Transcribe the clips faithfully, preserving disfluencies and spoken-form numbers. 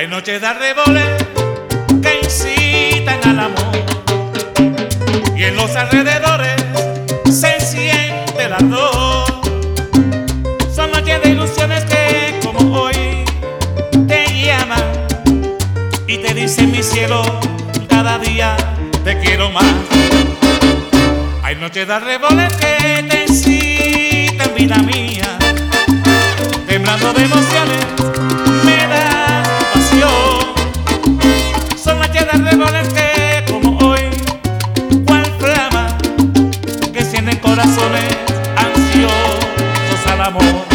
Hay noches de arreboles que incitan al amor, y en los alrededores se siente el ardor. Son noches de ilusiones que como hoy te llaman y te dicen: mi cielo, cada día te quiero más. Hay noches de arreboles que te incitan, vida mía, temblando de emociones me das pasión. Son noches de arreboles que como hoy, cual flama que encienden corazones ansiosos al amor.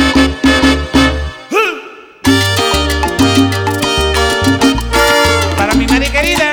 Para mi Mari querida,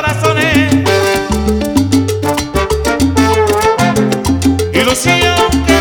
ilusión.